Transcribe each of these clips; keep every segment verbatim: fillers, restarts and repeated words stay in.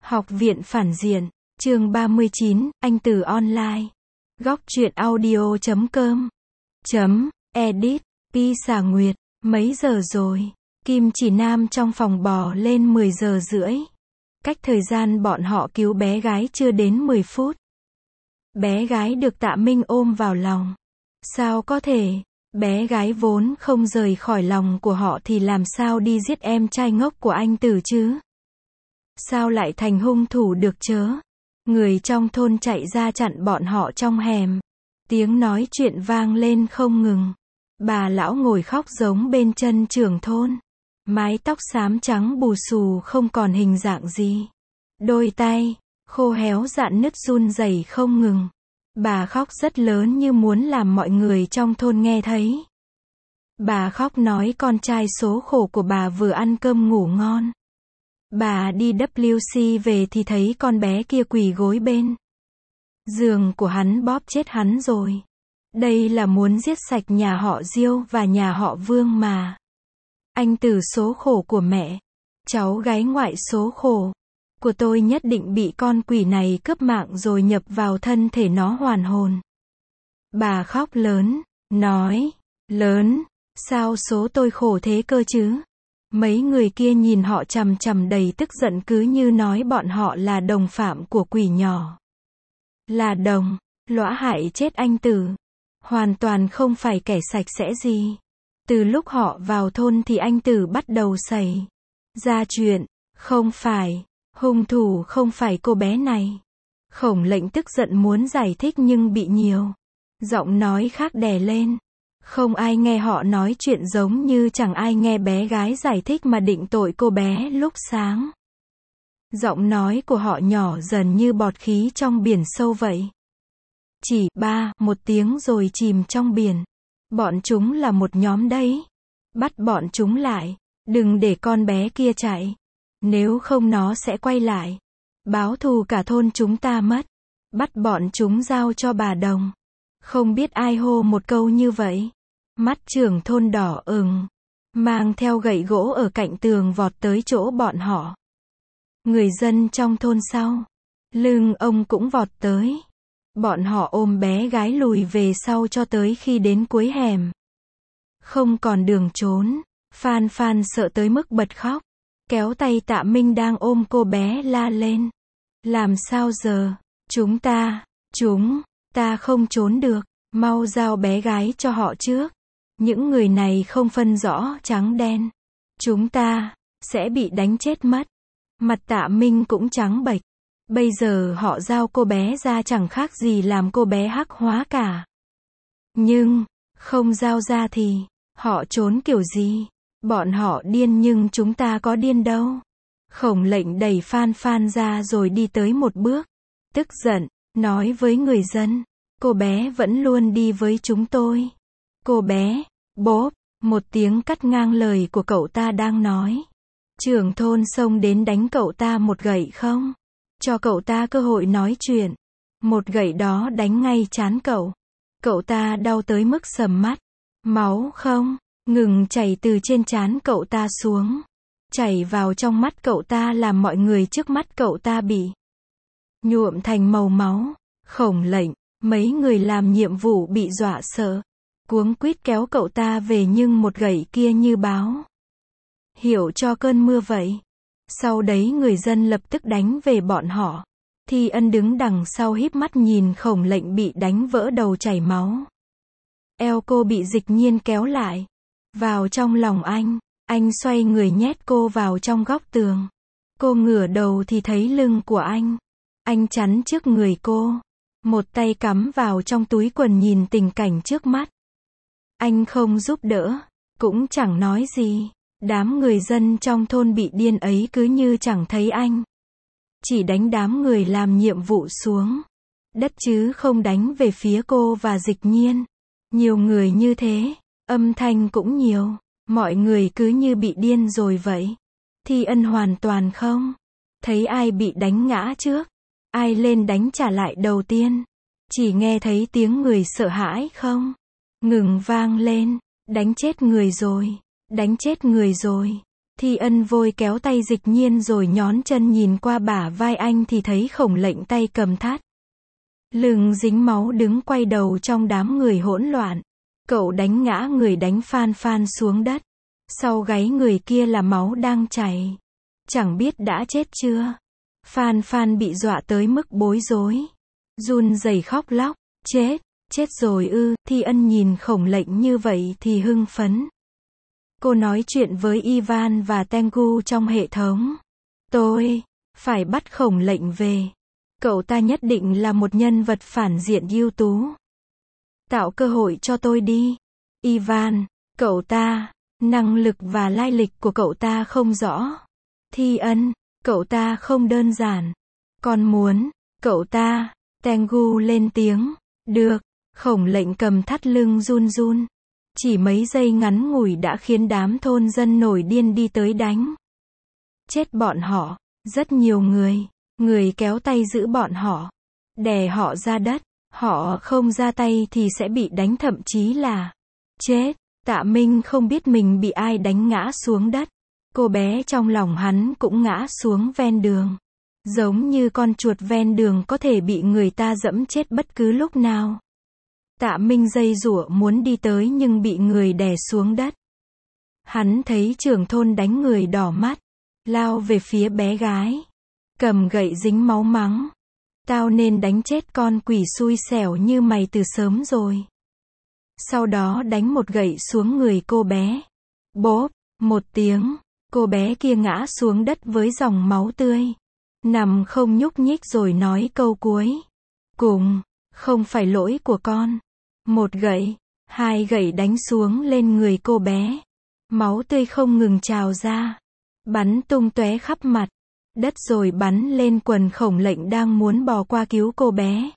Học viện phản diện, chương ba mươi chín, Anh Tử Online. Góc truyện audio chấm com. Chấm, edit, Pi xả nguyệt, mấy giờ rồi? Kim Chỉ Nam trong phòng bò lên mười giờ rưỡi. Cách thời gian bọn họ cứu bé gái chưa đến mười phút. Bé gái được Tạ Minh ôm vào lòng. Sao có thể? Bé gái vốn không rời khỏi lòng của họ thì làm sao đi giết em trai ngốc của anh Tử chứ? Sao lại thành hung thủ được chớ? Người trong thôn chạy ra chặn bọn họ trong hẻm. Tiếng nói chuyện vang lên không ngừng. Bà lão ngồi khóc giống bên chân trưởng thôn. Mái tóc xám trắng bù xù không còn hình dạng gì. Đôi tay, khô héo rạn nứt run rẩy không ngừng. Bà khóc rất lớn như muốn làm mọi người trong thôn nghe thấy. Bà khóc nói con trai số khổ của bà vừa ăn cơm ngủ ngon. Bà đi vê kép xê về thì thấy con bé kia quỳ gối bên giường của hắn bóp chết hắn rồi. Đây là muốn giết sạch nhà họ Diêu và nhà họ Vương mà. Anh Tử số khổ của mẹ, cháu gái ngoại số khổ của tôi nhất định bị con quỷ này cướp mạng rồi nhập vào thân thể nó hoàn hồn. Bà khóc lớn, nói, lớn, sao số tôi khổ thế cơ chứ? Mấy người kia nhìn họ chằm chằm đầy tức giận cứ như nói bọn họ là đồng phạm của quỷ nhỏ. Là đồng, lõa hại chết anh Tử. Hoàn toàn không phải kẻ sạch sẽ gì. Từ lúc họ vào thôn thì anh Tử bắt đầu xảy ra chuyện. Không phải, hung thủ không phải cô bé này. Khổng Lệnh tức giận muốn giải thích nhưng bị nhiều giọng nói khác đè lên. Không ai nghe họ nói chuyện giống như chẳng ai nghe bé gái giải thích mà định tội cô bé lúc sáng. Giọng nói của họ nhỏ dần như bọt khí trong biển sâu vậy. Chỉ ba, một tiếng rồi chìm trong biển. Bọn chúng là một nhóm đấy. Bắt bọn chúng lại. Đừng để con bé kia chạy. Nếu không nó sẽ quay lại. Báo thù cả thôn chúng ta mất. Bắt bọn chúng giao cho bà Đồng. Không biết ai hô một câu như vậy. Mắt trưởng thôn đỏ ửng, mang theo gậy gỗ ở cạnh tường vọt tới chỗ bọn họ. Người dân trong thôn sau lưng ông cũng vọt tới. Bọn họ ôm bé gái lùi về sau cho tới khi đến cuối hẻm. Không còn đường trốn. Phan Phan sợ tới mức bật khóc. Kéo tay Tạ Minh đang ôm cô bé la lên. Làm sao giờ? Chúng ta, chúng ta không trốn được. Mau giao bé gái cho họ trước. Những người này không phân rõ trắng đen. Chúng ta sẽ bị đánh chết mất. Mặt Tạ Minh cũng trắng bệch. Bây giờ họ giao cô bé ra chẳng khác gì làm cô bé hắc hóa cả. Nhưng, không giao ra thì, họ trốn kiểu gì? Bọn họ điên nhưng chúng ta có điên đâu. Khổng Lệnh đẩy Phan Phan ra rồi đi tới một bước. Tức giận, nói với người dân. Cô bé vẫn luôn đi với chúng tôi. Cô bé, bốp, một tiếng cắt ngang lời của cậu ta đang nói. Trưởng thôn xông đến đánh cậu ta một gậy không? Cho cậu ta cơ hội nói chuyện. Một gậy đó đánh ngay trán cậu. Cậu ta đau tới mức sầm mắt. Máu không ngừng chảy từ trên trán cậu ta xuống. Chảy vào trong mắt cậu ta làm mọi người trước mắt cậu ta bị nhuộm thành màu máu. Khổng Lệnh, mấy người làm nhiệm vụ bị dọa sợ. Cuống quýt kéo cậu ta về nhưng một gậy kia như báo hiệu cho cơn mưa vậy. Sau đấy người dân lập tức đánh về bọn họ. Thi Ân đứng đằng sau híp mắt nhìn Khổng Lệnh bị đánh vỡ đầu chảy máu. Eo cô bị Dịch Nhiên kéo lại. Vào trong lòng anh. Anh xoay người nhét cô vào trong góc tường. Cô ngửa đầu thì thấy lưng của anh. Anh chắn trước người cô. Một tay cắm vào trong túi quần nhìn tình cảnh trước mắt. Anh không giúp đỡ. Cũng chẳng nói gì. Đám người dân trong thôn bị điên ấy cứ như chẳng thấy anh. Chỉ đánh đám người làm nhiệm vụ xuống đất chứ không đánh về phía cô và Dịch Nhiên. Nhiều người như thế. Âm thanh cũng nhiều. Mọi người cứ như bị điên rồi vậy. Thi Ân hoàn toàn không thấy ai bị đánh ngã trước. Ai lên đánh trả lại đầu tiên. Chỉ nghe thấy tiếng người sợ hãi không ngừng vang lên. Đánh chết người rồi. Đánh chết người rồi. Thi Ân vội kéo tay Dịch Nhiên rồi nhón chân nhìn qua bả vai anh thì thấy Khổng Lệnh tay cầm thắt lưng dính máu đứng quay đầu trong đám người hỗn loạn. Cậu đánh ngã người đánh Phan Phan xuống đất. Sau gáy người kia là máu đang chảy. Chẳng biết đã chết chưa. Phan Phan bị dọa tới mức bối rối. Run rẩy khóc lóc. Chết, chết rồi ư. Thi Ân nhìn Khổng Lệnh như vậy thì hưng phấn. Cô nói chuyện với Ivan và Tengu trong hệ thống. Tôi phải bắt Khổng Lệnh về. Cậu ta nhất định là một nhân vật phản diện ưu tú. Tạo cơ hội cho tôi đi. Ivan, cậu ta, năng lực và lai lịch của cậu ta không rõ. Thi Ân, cậu ta không đơn giản. Con muốn, cậu ta, Tengu lên tiếng. Được, Khổng Lệnh cầm thắt lưng run run. Chỉ mấy giây ngắn ngủi đã khiến đám thôn dân nổi điên đi tới đánh chết bọn họ. Rất nhiều người, người kéo tay giữ bọn họ, đè họ ra đất. Họ không ra tay thì sẽ bị đánh thậm chí là chết. Tạ Minh không biết mình bị ai đánh ngã xuống đất. Cô bé trong lòng hắn cũng ngã xuống ven đường. Giống như con chuột ven đường có thể bị người ta giẫm chết bất cứ lúc nào. Tạ Minh giãy giụa muốn đi tới nhưng bị người đè xuống đất. Hắn thấy trưởng thôn đánh người đỏ mắt, lao về phía bé gái, cầm gậy dính máu mắng. Tao nên đánh chết con quỷ xui xẻo như mày từ sớm rồi. Sau đó đánh một gậy xuống người cô bé. Bốp, một tiếng, cô bé kia ngã xuống đất với dòng máu tươi. Nằm không nhúc nhích rồi nói câu cuối cùng, không phải lỗi của con. Một gậy, hai gậy đánh xuống lên người cô bé. Máu tươi không ngừng trào ra, bắn tung tóe khắp mặt đất rồi bắn lên quần Khổng Lệnh đang muốn bò qua cứu cô bé.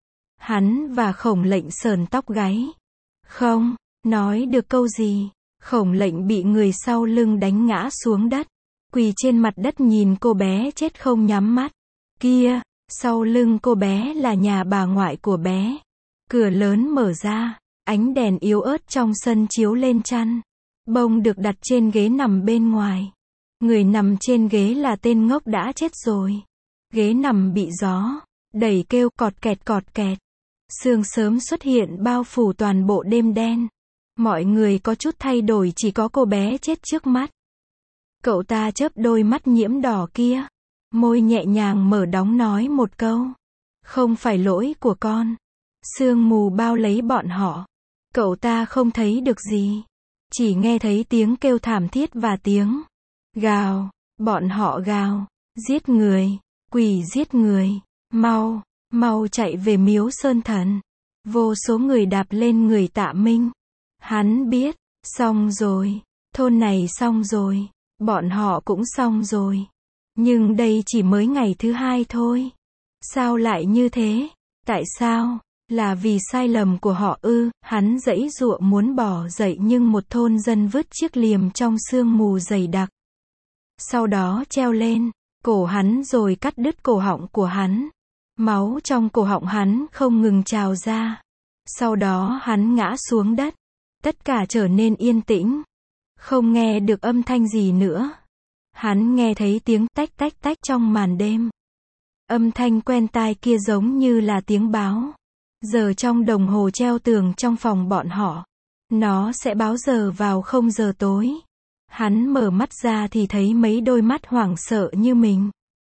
Hắn và Khổng Lệnh sờn tóc gáy. Không nói được câu gì. Khổng Lệnh bị người sau lưng đánh ngã xuống đất, quỳ trên mặt đất nhìn cô bé chết không nhắm mắt. Kia, sau lưng cô bé là nhà bà ngoại của bé. Cửa lớn mở ra, ánh đèn yếu ớt trong sân chiếu lên chăn. Bông được đặt trên ghế nằm bên ngoài. Người nằm trên ghế là tên ngốc đã chết rồi. Ghế nằm bị gió đẩy kêu cọt kẹt cọt kẹt. Sương sớm xuất hiện bao phủ toàn bộ đêm đen. Mọi người có chút thay đổi, chỉ có cô bé chết trước mắt. Cậu ta chớp đôi mắt nhiễm đỏ kia, môi nhẹ nhàng mở đóng nói một câu. Không phải lỗi của con. Sương mù bao lấy bọn họ. Cậu ta không thấy được gì. Chỉ nghe thấy tiếng kêu thảm thiết và tiếng gào. Bọn họ gào. Giết người. Quỷ giết người. Mau, mau chạy về miếu Sơn Thần. Vô số người đạp lên người Tạ Minh. Hắn biết, xong rồi. Thôn này xong rồi. Bọn họ cũng xong rồi. Nhưng đây chỉ mới ngày thứ hai thôi. Sao lại như thế? Tại sao? Là vì sai lầm của họ ư? Hắn giãy giụa muốn bỏ dậy nhưng một thôn dân vứt chiếc liềm trong sương mù dày đặc. Sau đó treo lên cổ hắn rồi cắt đứt cổ họng của hắn. Máu trong cổ họng hắn không ngừng trào ra. Sau đó hắn ngã xuống đất. Tất cả trở nên yên tĩnh. Không nghe được âm thanh gì nữa. Hắn nghe thấy tiếng tách tách tách trong màn đêm. Âm thanh quen tai kia giống như là tiếng báo. Giờ trong đồng hồ treo tường trong phòng bọn họ. Nó sẽ báo giờ vào không giờ tối. Hắn mở mắt ra thì thấy mấy đôi mắt hoảng sợ như mình.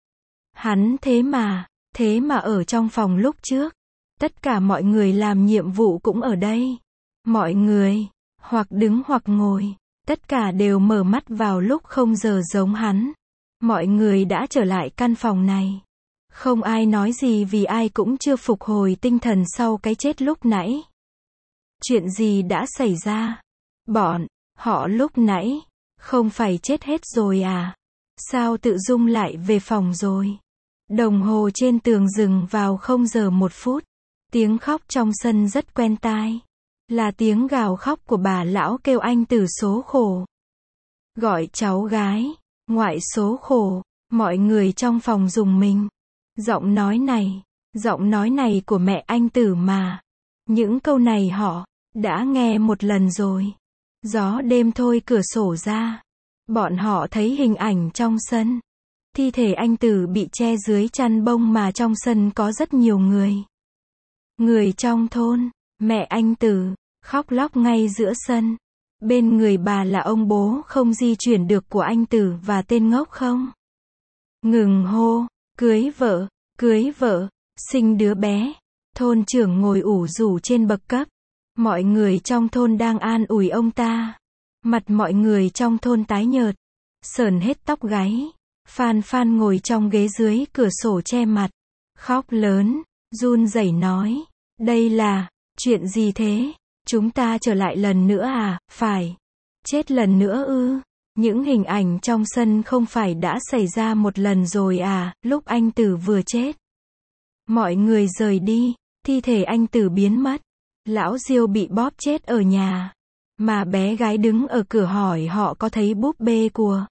Hắn thế mà, thế mà ở trong phòng lúc trước. Tất cả mọi người làm nhiệm vụ cũng ở đây. Mọi người, hoặc đứng hoặc ngồi, tất cả đều mở mắt vào lúc không giờ giống hắn. Mọi người đã trở lại căn phòng này. Không ai nói gì vì ai cũng chưa phục hồi tinh thần sau cái chết lúc nãy. Chuyện gì đã xảy ra? Bọn họ lúc nãy không phải chết hết rồi à? Sao tự dưng lại về phòng rồi? Đồng hồ trên tường dừng vào không giờ một phút. Tiếng khóc trong sân rất quen tai. Là tiếng gào khóc của bà lão kêu anh Tử số khổ. Gọi cháu gái, ngoại số khổ. Mọi người trong phòng rùng mình. Giọng nói này, giọng nói này của mẹ anh Tử mà. Những câu này họ đã nghe một lần rồi. Gió đêm thôi cửa sổ ra. Bọn họ thấy hình ảnh trong sân. Thi thể anh Tử bị che dưới chăn bông mà trong sân có rất nhiều người. Người trong thôn, mẹ anh Tử, khóc lóc ngay giữa sân. Bên người bà là ông bố không di chuyển được của anh Tử và tên ngốc không ngừng hô, cưới vợ, cưới vợ, sinh đứa bé. Thôn trưởng ngồi ủ rũ trên bậc cấp. Mọi người trong thôn đang an ủi ông ta. Mặt mọi người trong thôn tái nhợt, sờn hết tóc gáy. Phan Phan ngồi trong ghế dưới cửa sổ che mặt, khóc lớn, run rẩy nói, đây là, chuyện gì thế? Chúng ta trở lại lần nữa à, phải, chết lần nữa ư? Những hình ảnh trong sân không phải đã xảy ra một lần rồi à, lúc anh Tử vừa chết. Mọi người rời đi, thi thể anh Tử biến mất. Lão Diêu bị bóp chết ở nhà. Mà bé gái đứng ở cửa hỏi họ có thấy búp bê của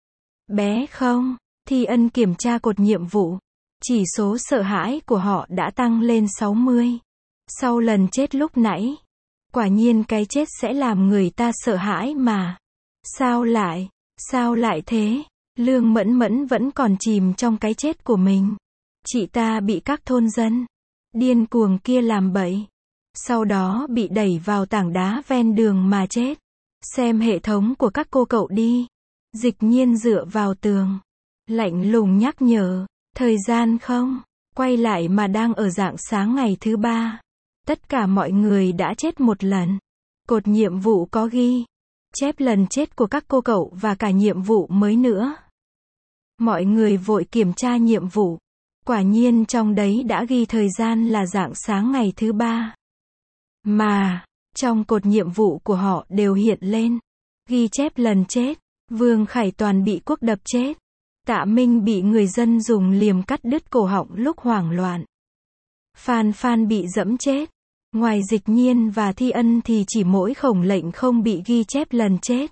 bé không? Thi Ân kiểm tra cột nhiệm vụ. Chỉ số sợ hãi của họ đã tăng lên sáu mươi. Sau lần chết lúc nãy. Quả nhiên cái chết sẽ làm người ta sợ hãi mà. Sao lại? Sao lại thế? Lương Mẫn Mẫn vẫn còn chìm trong cái chết của mình. Chị ta bị các thôn dân điên cuồng kia làm bậy. Sau đó bị đẩy vào tảng đá ven đường mà chết. Xem hệ thống của các cô cậu đi. Dịch Nhiên dựa vào tường. Lạnh lùng nhắc nhở. Thời gian không? Quay lại mà đang ở rạng sáng ngày thứ ba. Tất cả mọi người đã chết một lần. Cột nhiệm vụ có ghi. Chép lần chết của các cô cậu và cả nhiệm vụ mới nữa. Mọi người vội kiểm tra nhiệm vụ. Quả nhiên trong đấy đã ghi thời gian là rạng sáng ngày thứ ba. Mà, trong cột nhiệm vụ của họ đều hiện lên. Ghi chép lần chết. Vương Khải Toàn bị cuốc đập chết. Tạ Minh bị người dân dùng liềm cắt đứt cổ họng lúc hoảng loạn. Phan Phan bị dẫm chết. Ngoài Dịch Nhiên và Thi Ân thì chỉ mỗi Khổng Lệnh không bị ghi chép lần chết.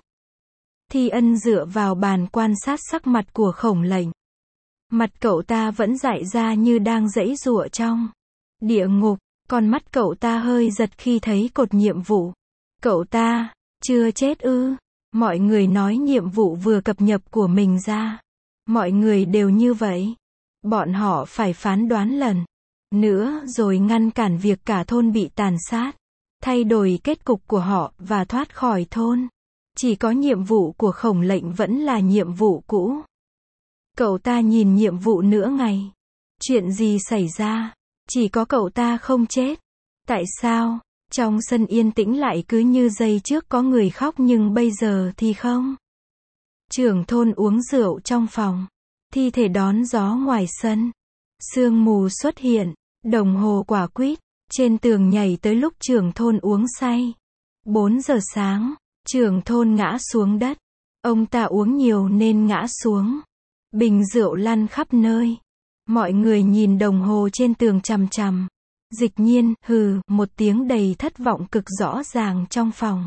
Thi Ân dựa vào bàn quan sát sắc mặt của Khổng Lệnh. Mặt cậu ta vẫn dại ra như đang giãy giụa trong địa ngục. Con mắt cậu ta hơi giật khi thấy cột nhiệm vụ. Cậu ta, chưa chết ư? Mọi người nói nhiệm vụ vừa cập nhật của mình ra. Mọi người đều như vậy. Bọn họ phải phán đoán lần nữa rồi ngăn cản việc cả thôn bị tàn sát. Thay đổi kết cục của họ và thoát khỏi thôn. Chỉ có nhiệm vụ của Khổng Lệnh vẫn là nhiệm vụ cũ. Cậu ta nhìn nhiệm vụ nửa ngày. Chuyện gì xảy ra? Chỉ có cậu ta không chết. Tại sao? Trong sân yên tĩnh lại cứ như giây trước có người khóc nhưng bây giờ thì không. Trưởng thôn uống rượu trong phòng. Thi thể đón gió ngoài sân. Sương mù xuất hiện. Đồng hồ quả quýt. Trên tường nhảy tới lúc trưởng thôn uống say. bốn giờ sáng. Trưởng thôn ngã xuống đất. Ông ta uống nhiều nên ngã xuống. Bình rượu lăn khắp nơi. Mọi người nhìn đồng hồ trên tường chằm chằm. Dịch Nhiên, hừ, một tiếng đầy thất vọng cực rõ ràng trong phòng.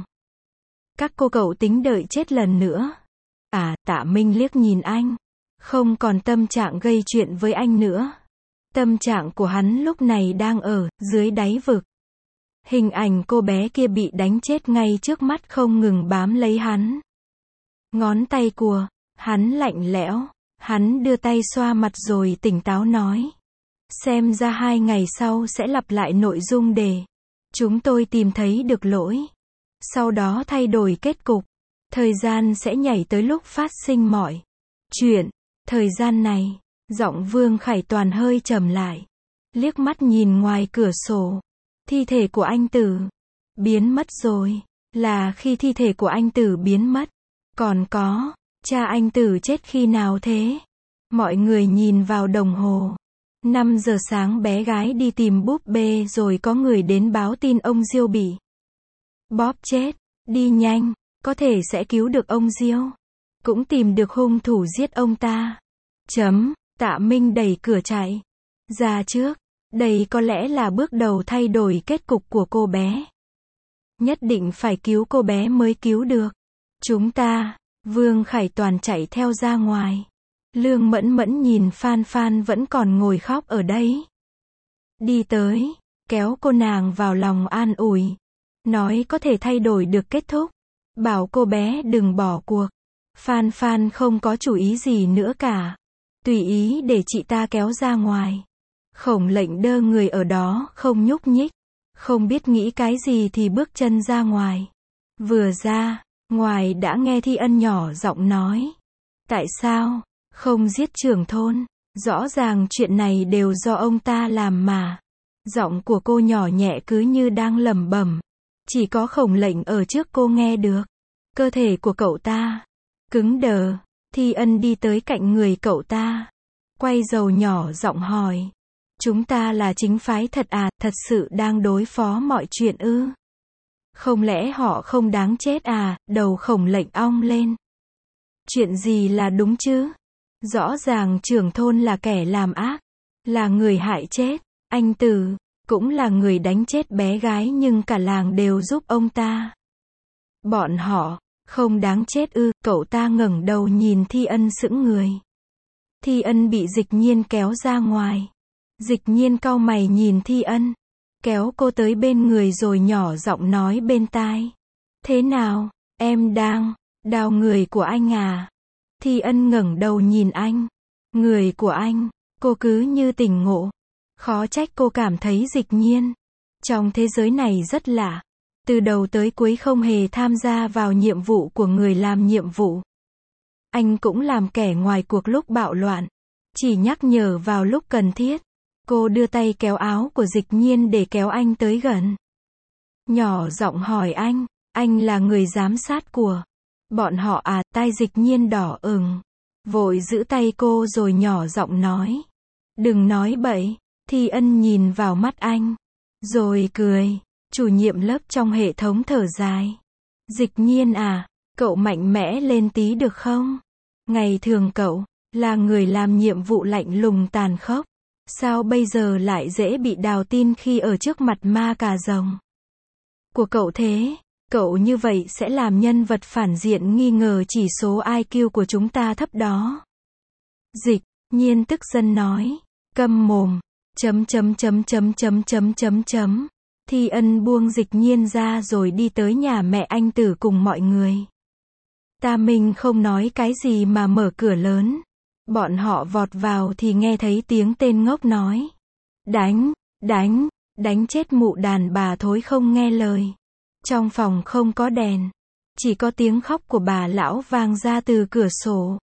Các cô cậu tính đợi chết lần nữa. À, Tạ Minh liếc nhìn anh. Không còn tâm trạng gây chuyện với anh nữa. Tâm trạng của hắn lúc này đang ở dưới đáy vực. Hình ảnh cô bé kia bị đánh chết ngay trước mắt không ngừng bám lấy hắn. Ngón tay của hắn lạnh lẽo. Hắn đưa tay xoa mặt rồi tỉnh táo nói. Xem ra hai ngày sau sẽ lặp lại nội dung để chúng tôi tìm thấy được lỗi. Sau đó thay đổi kết cục. Thời gian sẽ nhảy tới lúc phát sinh mọi chuyện. Thời gian này, giọng Vương Khải Toàn hơi trầm lại. Liếc mắt nhìn ngoài cửa sổ. Thi thể của anh Tử biến mất rồi. Là khi thi thể của anh Tử biến mất. Còn có, cha anh Tử chết khi nào thế? Mọi người nhìn vào đồng hồ. năm giờ sáng bé gái đi tìm búp bê rồi có người đến báo tin ông Diêu bị bóp chết. Đi nhanh, có thể sẽ cứu được ông Diêu. Cũng tìm được hung thủ giết ông ta. Chấm, Tạ Minh đẩy cửa chạy ra trước. Đây có lẽ là bước đầu thay đổi kết cục của cô bé. Nhất định phải cứu cô bé mới cứu được chúng ta. Vương Khải Toàn chạy theo ra ngoài. Lương Mẫn Mẫn nhìn Phan Phan vẫn còn ngồi khóc ở đấy. Đi tới, kéo cô nàng vào lòng an ủi. Nói có thể thay đổi được kết thúc. Bảo cô bé đừng bỏ cuộc. Phan Phan không có chủ ý gì nữa cả. Tùy ý để chị ta kéo ra ngoài. Khổng Lệnh đơ người ở đó không nhúc nhích. Không biết nghĩ cái gì thì bước chân ra ngoài. Vừa ra, ngoài đã nghe Thi Ân nhỏ giọng nói. Tại sao, không giết trưởng thôn? Rõ ràng chuyện này đều do ông ta làm mà. Giọng của cô nhỏ nhẹ cứ như đang lẩm bẩm. Chỉ có Khổng Lệnh ở trước cô nghe được. Cơ thể của cậu ta cứng đờ. Thi Ân đi tới cạnh người cậu ta. Quay đầu nhỏ giọng hỏi. Chúng ta là chính phái thật à, thật sự đang đối phó mọi chuyện ư? Không lẽ họ không đáng chết à? Đầu Khổng Lệnh ong lên. Chuyện gì là đúng chứ? Rõ ràng trưởng thôn là kẻ làm ác. Là người hại chết. Anh Từ cũng là người đánh chết bé gái nhưng cả làng đều giúp ông ta. Bọn họ không đáng chết ư? Cậu ta ngẩng đầu nhìn Thi Ân sững người. Thi Ân bị Dịch Nhiên kéo ra ngoài. Dịch Nhiên cau mày nhìn Thi Ân. Kéo cô tới bên người rồi nhỏ giọng nói bên tai. Thế nào, em đang đào người của anh à? Thi Ân ngẩng đầu nhìn anh. Người của anh, cô cứ như tỉnh ngộ. Khó trách cô cảm thấy Dịch Nhiên trong thế giới này rất lạ. Từ đầu tới cuối không hề tham gia vào nhiệm vụ của người làm nhiệm vụ. Anh cũng làm kẻ ngoài cuộc lúc bạo loạn. Chỉ nhắc nhở vào lúc cần thiết. Cô đưa tay kéo áo của Dịch Nhiên để kéo anh tới gần. Nhỏ giọng hỏi anh, anh là người giám sát của bọn họ à? Tai Dịch Nhiên đỏ ửng. Vội giữ tay cô rồi nhỏ giọng nói. Đừng nói bậy. Thi Ân nhìn vào mắt anh. Rồi cười. Chủ nhiệm lớp trong hệ thống thở dài. Dịch Nhiên à, cậu mạnh mẽ lên tí được không? Ngày thường cậu là người làm nhiệm vụ lạnh lùng tàn khốc. Sao bây giờ lại dễ bị đào tin khi ở trước mặt ma cà rồng của cậu thế? Cậu như vậy sẽ làm nhân vật phản diện nghi ngờ chỉ số i kiu của chúng ta thấp đó. Dịch Nhiên tức giận nói. Câm mồm. Chấm chấm chấm chấm chấm chấm chấm chấm. Thi Ân buông Dịch Nhiên ra rồi đi tới nhà mẹ anh Tử cùng mọi người. Ta Minh không nói cái gì mà mở cửa lớn. Bọn họ vọt vào thì nghe thấy tiếng tên ngốc nói. Đánh, đánh, đánh chết mụ đàn bà thối không nghe lời. Trong phòng không có đèn. Chỉ có tiếng khóc của bà lão vang ra từ cửa sổ.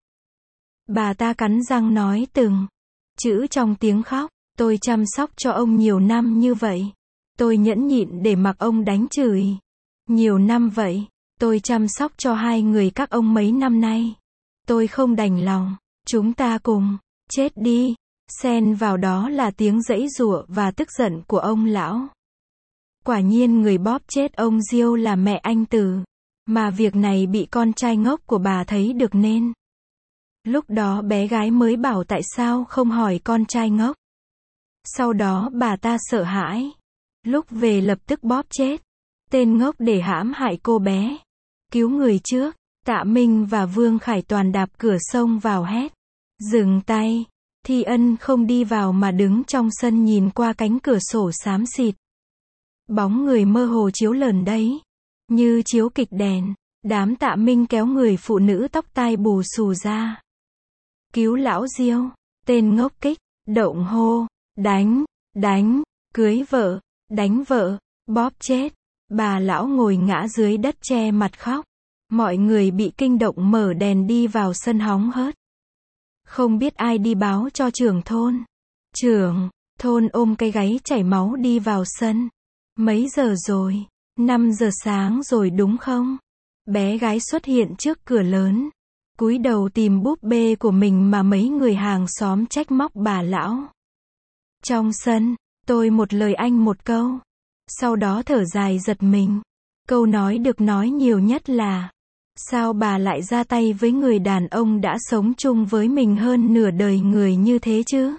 Bà ta cắn răng nói từng chữ trong tiếng khóc. Tôi chăm sóc cho ông nhiều năm như vậy. Tôi nhẫn nhịn để mặc ông đánh chửi. Nhiều năm vậy. Tôi chăm sóc cho hai người các ông mấy năm nay. Tôi không đành lòng. Chúng ta cùng chết đi. Xen vào đó là tiếng giãy giụa và tức giận của ông lão. Quả nhiên người bóp chết ông Diêu là mẹ anh Từ. Mà việc này bị con trai ngốc của bà thấy được nên. Lúc đó bé gái mới bảo tại sao không hỏi con trai ngốc. Sau đó bà ta sợ hãi. Lúc về lập tức bóp chết tên ngốc để hãm hại cô bé. Cứu người trước. Tạ Minh và Vương Khải Toàn đạp cửa xông vào hét. Dừng tay. Thi Ân không đi vào mà đứng trong sân nhìn qua cánh cửa sổ xám xịt. Bóng người mơ hồ chiếu lờn đấy. Như chiếu kịch đèn. Đám Tạ Minh kéo người phụ nữ tóc tai bù xù ra. Cứu lão Diêu. Tên ngốc kích động hô. Đánh, đánh, cưới vợ, đánh vợ, bóp chết. Bà lão ngồi ngã dưới đất che mặt khóc. Mọi người bị kinh động mở đèn đi vào sân hóng hớt. Không biết ai đi báo cho trưởng thôn. Trưởng thôn ôm cái gáy chảy máu đi vào sân. Mấy giờ rồi? năm giờ sáng rồi đúng không? Bé gái xuất hiện trước cửa lớn. Cúi đầu tìm búp bê của mình mà mấy người hàng xóm trách móc bà lão. Trong sân, tôi một lời anh một câu. Sau đó thở dài giật mình. Câu nói được nói nhiều nhất là sao bà lại ra tay với người đàn ông đã sống chung với mình hơn nửa đời người như thế chứ?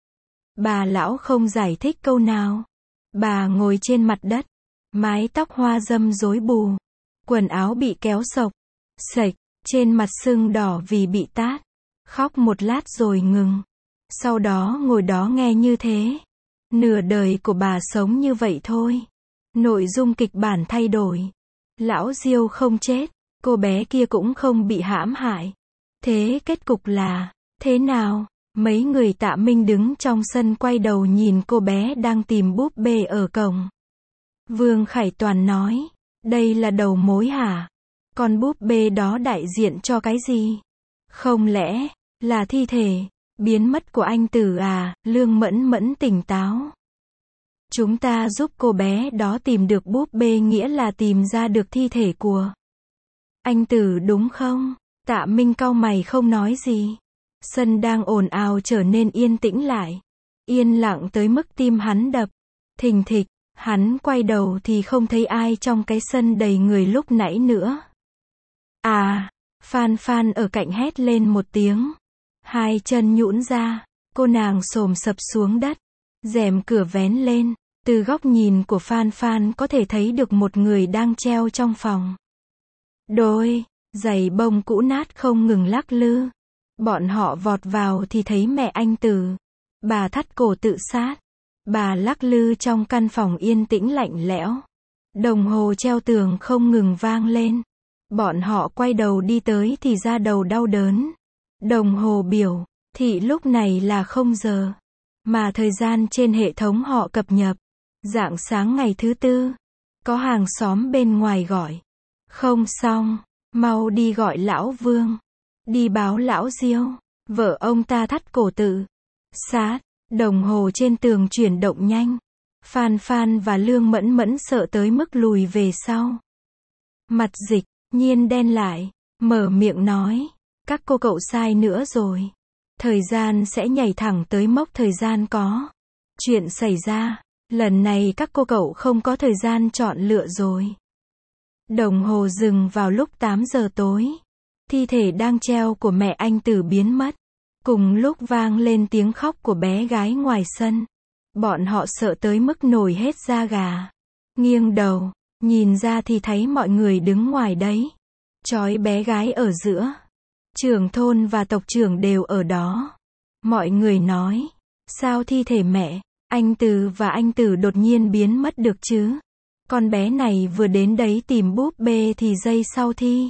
Bà lão không giải thích câu nào. Bà ngồi trên mặt đất. Mái tóc hoa râm rối bù. Quần áo bị kéo xộc. Xệch. Trên mặt sưng đỏ vì bị tát. Khóc một lát rồi ngừng. Sau đó ngồi đó nghe như thế. Nửa đời của bà sống như vậy thôi. Nội dung kịch bản thay đổi. Lão Diêu không chết. cô bé kia cũng không bị hãm hại. Thế kết cục là thế nào? Mấy người Tạ Minh đứng trong sân quay đầu nhìn cô bé đang tìm búp bê ở cổng. Vương Khải Toàn nói, đây là đầu mối hả? Con búp bê đó đại diện cho cái gì? Không lẽ là thi thể biến mất của anh Tử à? Lương Mẫn Mẫn tỉnh táo. Chúng ta giúp cô bé đó tìm được búp bê nghĩa là tìm ra được thi thể của anh Tử đúng không? Tạ Minh cau mày không nói gì. Sân đang ồn ào trở nên yên tĩnh lại. Yên lặng tới mức tim hắn đập thình thịch. Hắn quay đầu thì không thấy ai trong cái sân đầy người lúc nãy nữa. À, Phan Phan ở cạnh hét lên một tiếng. Hai chân nhũn ra, cô nàng xổm sập xuống đất. Rèm cửa vén lên, từ góc nhìn của Phan Phan có thể thấy được một người đang treo trong phòng. Đôi giày bông cũ nát không ngừng lắc lư. Bọn họ vọt vào thì thấy mẹ anh Tử. Bà thắt cổ tự sát. Bà lắc lư trong căn phòng yên tĩnh lạnh lẽo. Đồng hồ treo tường không ngừng vang lên. Bọn họ quay đầu đi tới thì ra đầu đau đớn. Đồng hồ biểu thị lúc này là không giờ. Mà thời gian trên hệ thống họ cập nhật. Rạng sáng ngày thứ tư. Có hàng xóm bên ngoài gọi. Không xong, mau đi gọi lão Vương. Đi báo lão Diêu. Vợ ông ta thắt cổ tự sát. Đồng hồ trên tường chuyển động nhanh. Phan Phan và Lương Mẫn Mẫn sợ tới mức lùi về sau. Mặt Dịch Nhiên đen lại, mở miệng nói, các cô cậu sai nữa rồi. Thời gian sẽ nhảy thẳng tới mốc thời gian có. Chuyện xảy ra, lần này các cô cậu không có thời gian chọn lựa rồi. Đồng hồ dừng vào lúc tám giờ tối. Thi thể đang treo của mẹ anh Tử biến mất. Cùng lúc vang lên tiếng khóc của bé gái ngoài sân. Bọn họ sợ tới mức nổi hết da gà. Nghiêng đầu, nhìn ra thì thấy mọi người đứng ngoài đấy. Trói bé gái ở giữa. Trưởng thôn và tộc trưởng đều ở đó. Mọi người nói, sao thi thể mẹ, anh Từ và anh Tử đột nhiên biến mất được chứ? Con bé này vừa đến đấy tìm búp bê thì giây sau thi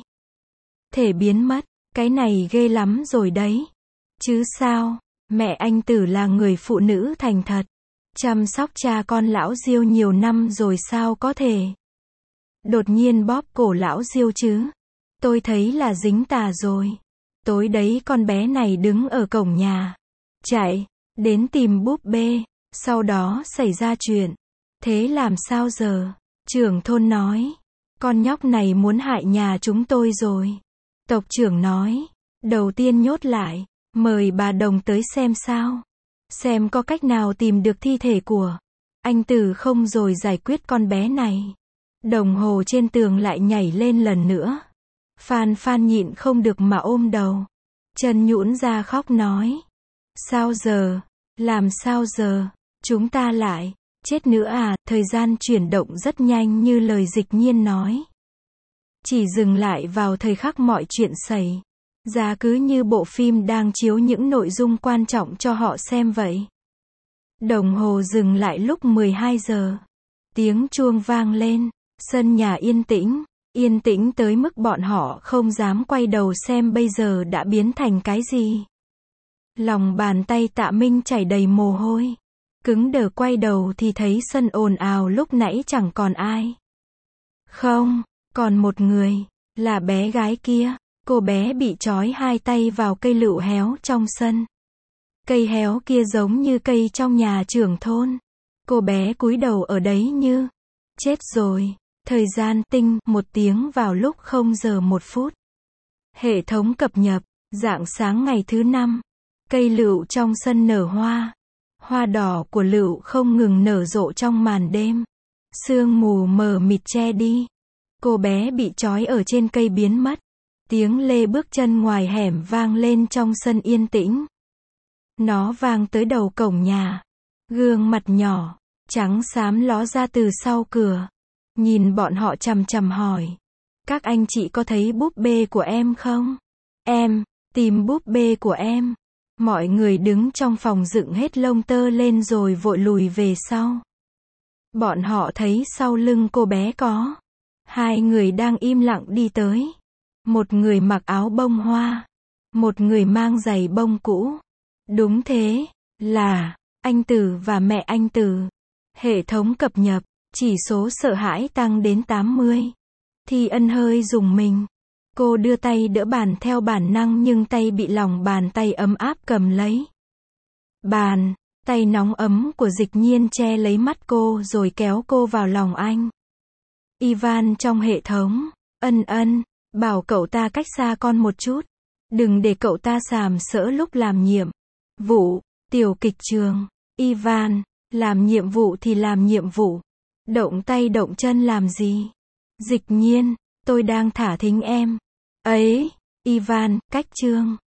thể biến mất, cái này ghê lắm rồi đấy. Chứ sao, mẹ anh Tử là người phụ nữ thành thật, chăm sóc cha con lão Diêu nhiều năm rồi sao có thể đột nhiên bóp cổ lão Diêu chứ? Tôi thấy là dính tà rồi. Tối đấy con bé này đứng ở cổng nhà, chạy đến tìm búp bê, sau đó xảy ra chuyện. Thế làm sao giờ? Trưởng thôn nói, con nhóc này muốn hại nhà chúng tôi rồi. Tộc trưởng nói, đầu tiên nhốt lại, mời bà Đồng tới xem sao. Xem có cách nào tìm được thi thể của anh Tử không rồi giải quyết con bé này. Đồng hồ trên tường lại nhảy lên lần nữa. Phan Phan nhịn không được mà ôm đầu. Chân nhũn ra khóc nói. Sao giờ? Làm sao giờ? Chúng ta lại chết nữa à? Thời gian chuyển động rất nhanh như lời Dịch Nhiên nói. Chỉ dừng lại vào thời khắc mọi chuyện xảy ra, cứ như bộ phim đang chiếu những nội dung quan trọng cho họ xem vậy. Đồng hồ dừng lại lúc mười hai giờ. Tiếng chuông vang lên. Sân nhà yên tĩnh. Yên tĩnh tới mức bọn họ không dám quay đầu xem bây giờ đã biến thành cái gì. Lòng bàn tay Tạ Minh chảy đầy mồ hôi. Cứng đờ quay đầu thì thấy sân ồn ào lúc nãy chẳng còn ai. Không, còn một người, là bé gái kia. Cô bé bị trói hai tay vào cây lựu héo trong sân. Cây héo kia giống như cây trong nhà trưởng thôn. Cô bé cúi đầu ở đấy như chết rồi. Thời gian tinh một tiếng vào lúc không giờ một phút. Hệ thống cập nhật, rạng sáng ngày thứ năm. Cây lựu trong sân nở hoa. Hoa đỏ của lựu không ngừng nở rộ trong màn đêm. Sương mù mờ mịt che đi. Cô bé bị trói ở trên cây biến mất. Tiếng lê bước chân ngoài hẻm vang lên trong sân yên tĩnh. Nó vang tới đầu cổng nhà. Gương mặt nhỏ, trắng xám ló ra từ sau cửa. Nhìn bọn họ chằm chằm hỏi. Các anh chị có thấy búp bê của em không? Em, tìm búp bê của em. Mọi người đứng trong phòng dựng hết lông tơ lên rồi vội lùi về sau. Bọn họ thấy sau lưng cô bé có hai người đang im lặng đi tới. Một người mặc áo bông hoa. Một người mang giày bông cũ. Đúng thế, là anh Tử và mẹ anh Tử. Hệ thống cập nhật, chỉ số sợ hãi tăng đến tám mươi. Thi Ân hơi rùng mình. Cô đưa tay đỡ bàn theo bản năng nhưng tay bị lòng bàn tay ấm áp cầm lấy. Bàn, tay nóng ấm của Dịch Nhiên che lấy mắt cô rồi kéo cô vào lòng anh. Ivan trong hệ thống, Ân Ân, bảo cậu ta cách xa con một chút. Đừng để cậu ta sàm sỡ lúc làm nhiệm vụ, tiểu kịch trường. Ivan, làm nhiệm vụ thì làm nhiệm vụ. Động tay động chân làm gì? Dịch Nhiên, tôi đang thả thính em. Ấy, Ivan, cách chương.